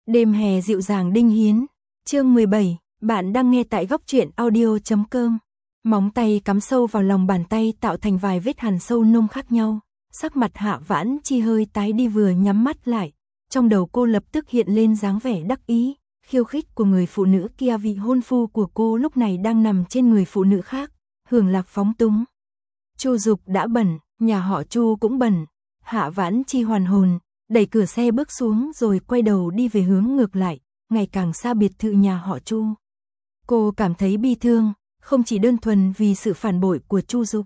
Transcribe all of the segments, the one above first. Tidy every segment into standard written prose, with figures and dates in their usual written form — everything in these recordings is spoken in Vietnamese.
Đêm hè dịu dàng Đinh Hiến. Chương 17, bạn đang nghe tại góc truyện audio.com. Móng tay cắm sâu vào lòng bàn tay tạo thành vài vết hằn sâu nông khác nhau. Sắc mặt Hạ Vãn Chi hơi tái đi, vừa nhắm mắt lại. Trong đầu cô lập tức hiện lên dáng vẻ đắc ý, khiêu khích của người phụ nữ kia. Vị hôn phu của cô lúc này đang nằm trên người phụ nữ khác, hưởng lạc phóng túng. Chu Dục đã bẩn, nhà họ Chu cũng bẩn. Hạ Vãn Chi hoàn hồn, đẩy cửa xe bước xuống rồi quay đầu đi về hướng ngược lại, ngày càng xa biệt thự nhà họ Chu. Cô cảm thấy bi thương, không chỉ đơn thuần vì sự phản bội của Chu Dục,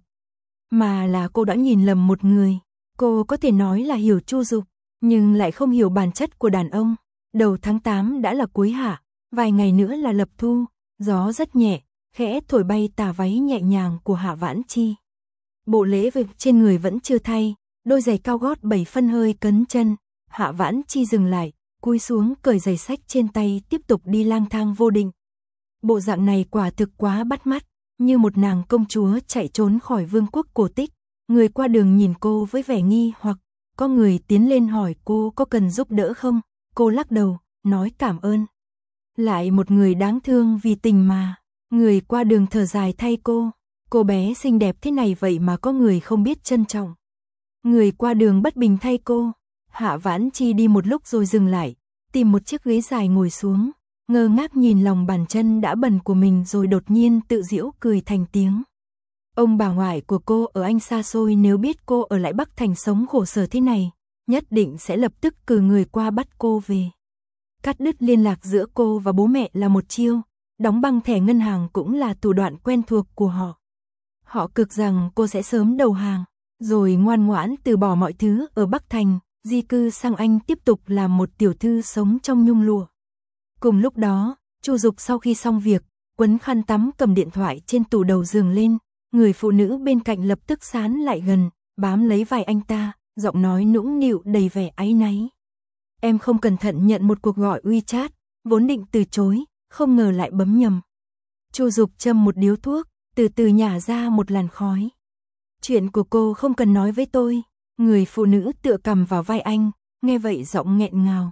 mà là cô đã nhìn lầm một người. Cô có thể nói là hiểu Chu Dục, nhưng lại không hiểu bản chất của đàn ông. Đầu tháng 8 đã là cuối hạ, vài ngày nữa là lập thu, gió rất nhẹ, khẽ thổi bay tà váy nhẹ nhàng của Hạ Vãn Chi. Bộ lễ vật trên người vẫn chưa thay, đôi giày cao gót 7 phân hơi cấn chân. Hạ Vãn Chi dừng lại, cúi xuống cởi giày xách trên tay, tiếp tục đi lang thang vô định. Bộ dạng này quả thực quá bắt mắt, như một nàng công chúa chạy trốn khỏi vương quốc cổ tích. Người qua đường nhìn cô với vẻ nghi hoặc, có người tiến lên hỏi cô có cần giúp đỡ không. Cô lắc đầu, nói cảm ơn. Lại một người đáng thương vì tình mà. Người qua đường thở dài thay cô bé xinh đẹp thế này vậy mà có người không biết trân trọng. Người qua đường bất bình thay cô. Hạ Vãn Chi đi một lúc rồi dừng lại, tìm một chiếc ghế dài ngồi xuống, ngơ ngác nhìn lòng bàn chân đã bẩn của mình rồi đột nhiên tự giễu cười thành tiếng. Ông bà ngoại của cô ở Anh xa xôi nếu biết cô ở lại Bắc Thành sống khổ sở thế này, nhất định sẽ lập tức cử người qua bắt cô về. Cắt đứt liên lạc giữa cô và bố mẹ là một chiêu, đóng băng thẻ ngân hàng cũng là thủ đoạn quen thuộc của họ. Họ cực rằng cô sẽ sớm đầu hàng, rồi ngoan ngoãn từ bỏ mọi thứ ở Bắc Thành, di cư sang Anh tiếp tục làm một tiểu thư sống trong nhung lụa. Cùng lúc đó, Chu Dục sau khi xong việc, quấn khăn tắm cầm điện thoại trên tủ đầu giường lên, người phụ nữ bên cạnh lập tức sán lại gần, bám lấy vai anh ta, giọng nói nũng nịu đầy vẻ áy náy. Em không cẩn thận nhận một cuộc gọi WeChat, vốn định từ chối, không ngờ lại bấm nhầm. Chu Dục châm một điếu thuốc, từ từ nhả ra một làn khói. Chuyện của cô không cần nói với tôi. Người phụ nữ tựa cằm vào vai anh, nghe vậy giọng nghẹn ngào.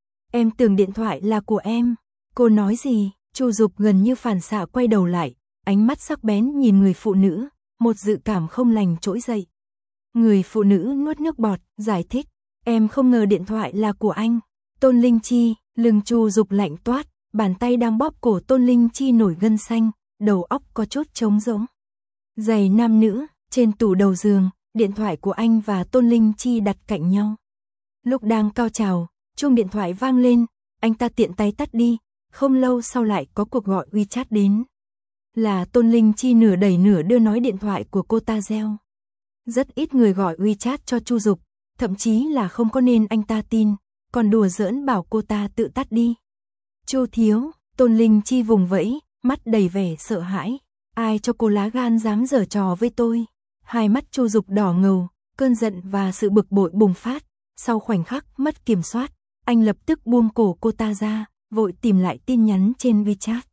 Em tưởng điện thoại là của em. Cô nói gì? Chu Dục gần như phản xạ quay đầu lại, ánh mắt sắc bén nhìn người phụ nữ, một dự cảm không lành trỗi dậy. Người phụ nữ nuốt nước bọt, giải thích. Em không ngờ điện thoại là của anh. Tôn Linh Chi, lưng Chu Dục lạnh toát, bàn tay đang bóp cổ Tôn Linh Chi nổi gân xanh, đầu óc có chút trống rỗng. Giày nam nữ, trên tủ đầu giường, điện thoại của anh và Tôn Linh Chi đặt cạnh nhau. Lúc đang cao trào, chuông điện thoại vang lên, anh ta tiện tay tắt đi, không lâu sau lại có cuộc gọi WeChat đến. Là Tôn Linh Chi nửa đẩy nửa đưa nói điện thoại của cô ta reo. Rất ít người gọi WeChat cho Chu Dục, thậm chí là không có nên anh ta tin, còn đùa giỡn bảo cô ta tự tắt đi. Chu thiếu, Tôn Linh Chi vùng vẫy, mắt đầy vẻ sợ hãi. Ai cho cô lá gan dám giở trò với tôi? Hai mắt Chu Dục đỏ ngầu, cơn giận và sự bực bội bùng phát. Sau khoảnh khắc mất kiểm soát, anh lập tức buông cổ cô ta ra, vội tìm lại tin nhắn trên WeChat.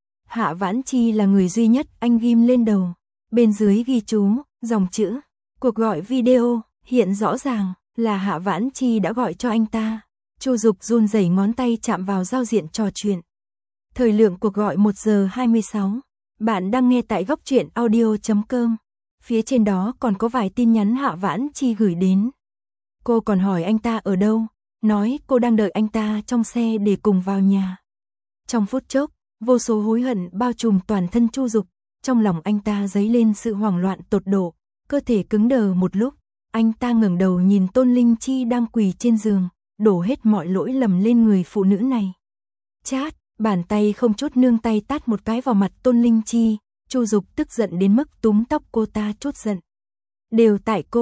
Hạ Vãn Chi là người duy nhất anh ghim lên đầu. Bên dưới ghi chú, dòng chữ, cuộc gọi video, hiện rõ ràng là Hạ Vãn Chi đã gọi cho anh ta. Chu Dục run rẩy ngón tay chạm vào giao diện trò chuyện. Thời lượng cuộc gọi 1 giờ 26. Bạn đang nghe tại góc truyện audio.com. Phía trên đó còn có vài tin nhắn Hạ Vãn Chi gửi đến. Cô còn hỏi anh ta ở đâu, nói cô đang đợi anh ta trong xe để cùng vào nhà. Trong phút chốc, vô số hối hận bao trùm toàn thân Chu Dục, trong lòng anh ta dấy lên sự hoảng loạn tột độ, cơ thể cứng đờ một lúc, anh ta ngẩng đầu nhìn Tôn Linh Chi đang quỳ trên giường, đổ hết mọi lỗi lầm lên người phụ nữ này. Chát, bàn tay không chút nương tay tát một cái vào mặt Tôn Linh Chi. Chu Dục tức giận đến mức túm tóc cô ta trút giận. Đều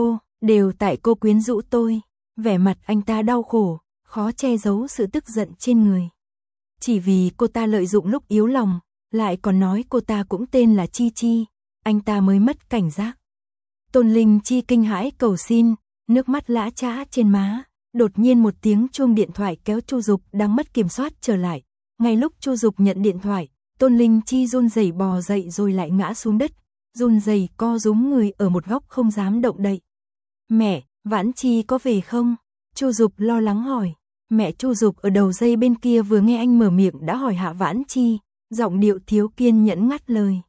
tại cô quyến rũ tôi. Vẻ mặt anh ta đau khổ, khó che giấu sự tức giận trên người. Chỉ vì cô ta lợi dụng lúc yếu lòng, lại còn nói cô ta cũng tên là Chi Chi, anh ta mới mất cảnh giác. Tôn Linh Chi kinh hãi cầu xin, nước mắt lã chã trên má. Đột nhiên một tiếng chuông điện thoại kéo Chu Dục đang mất kiểm soát trở lại. Ngay lúc Chu Dục nhận điện thoại, Tôn Linh Chi run rẩy bò dậy rồi lại ngã xuống đất, run rẩy co rúm người ở một góc không dám động đậy. Mẹ, Vãn Chi có về không? Chu Dục lo lắng hỏi. Mẹ Chu Dục ở đầu dây bên kia vừa nghe anh mở miệng đã hỏi Hạ Vãn Chi, giọng điệu thiếu kiên nhẫn ngắt lời.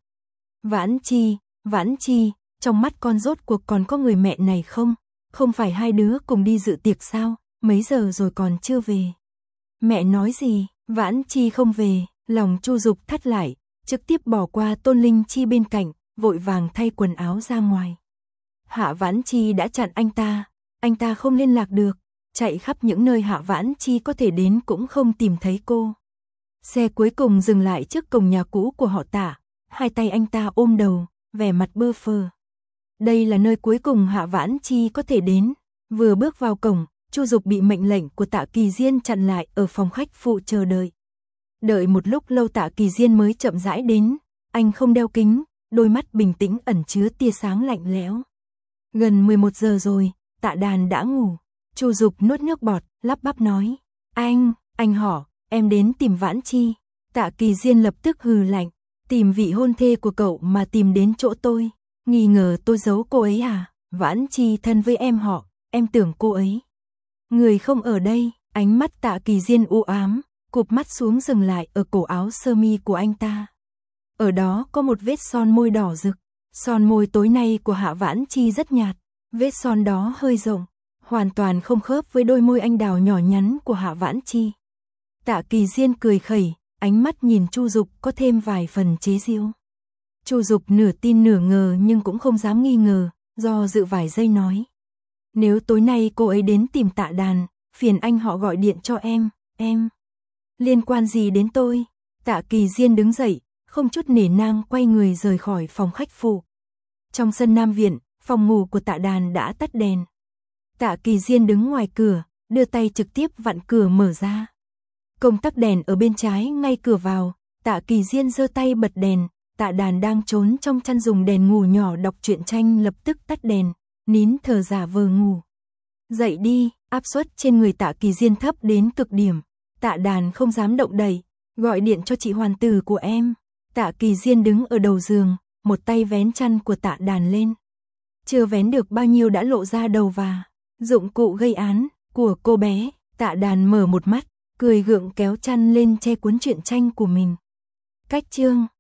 Vãn Chi, trong mắt con rốt cuộc còn có người mẹ này không? Không phải hai đứa cùng đi dự tiệc sao? Mấy giờ rồi còn chưa về? Mẹ nói gì? Vãn Chi không về, lòng Chu Dục thắt lại, trực tiếp bỏ qua Tôn Linh Chi bên cạnh, vội vàng thay quần áo ra ngoài. Hạ Vãn Chi đã chặn anh ta không liên lạc được, chạy khắp những nơi Hạ Vãn Chi có thể đến cũng không tìm thấy cô. Xe cuối cùng dừng lại trước cổng nhà cũ của họ Tạ, hai tay anh ta ôm đầu, vẻ mặt bơ phờ. Đây là nơi cuối cùng Hạ Vãn Chi có thể đến. Vừa bước vào cổng, Chu Dục bị mệnh lệnh của Tạ Kỳ Diên chặn lại ở phòng khách phụ chờ đợi. Đợi một lúc lâu Tạ Kỳ Diên mới chậm rãi đến, anh không đeo kính, đôi mắt bình tĩnh ẩn chứa tia sáng lạnh lẽo. Gần 11 giờ rồi, Tạ Đàn đã ngủ. Chu Dục nuốt nước bọt, lắp bắp nói, anh họ, em đến tìm Vãn Chi. Tạ Kỳ Diên lập tức hừ lạnh, tìm vị hôn thê của cậu mà tìm đến chỗ tôi, nghi ngờ tôi giấu cô ấy à? Vãn Chi thân với em họ, em tưởng cô ấy. Người không ở đây, ánh mắt Tạ Kỳ Diên u ám, cụp mắt xuống dừng lại ở cổ áo sơ mi của anh ta. Ở đó có một vết son môi đỏ rực, son môi tối nay của Hạ Vãn Chi rất nhạt, vết son đó hơi rộng, hoàn toàn không khớp với đôi môi anh đào nhỏ nhắn của Hạ Vãn Chi. Tạ Kỳ Diên cười khẩy, ánh mắt nhìn Chu Dục có thêm vài phần chế giễu. Chu Dục nửa tin nửa ngờ nhưng cũng không dám nghi ngờ, do dự vài giây nói. Nếu tối nay cô ấy đến tìm Tạ Đàn, phiền anh họ gọi điện cho em. Liên quan gì đến tôi? Tạ Kỳ Diên đứng dậy, không chút nể nang quay người rời khỏi phòng khách phụ. Trong sân Nam Viện, phòng ngủ của Tạ Đàn đã tắt đèn. Tạ Kỳ Diên đứng ngoài cửa, đưa tay trực tiếp vặn cửa mở ra. Công tắc đèn ở bên trái ngay cửa vào, Tạ Kỳ Diên giơ tay bật đèn, Tạ Đàn đang trốn trong chăn dùng đèn ngủ nhỏ đọc truyện tranh lập tức tắt đèn, nín thở giả vờ ngủ. Dậy đi, áp suất trên người Tạ Kỳ Diên thấp đến cực điểm. Tạ Đàn không dám động đậy, gọi điện cho chị hoàn tử của em. Tạ Kỳ Diên đứng ở đầu giường, một tay vén chăn của Tạ Đàn lên. Chưa vén được bao nhiêu đã lộ ra đầu và dụng cụ gây án của cô bé. Tạ Đàn mở một mắt, cười gượng kéo chăn lên che cuốn truyện tranh của mình. Cách chương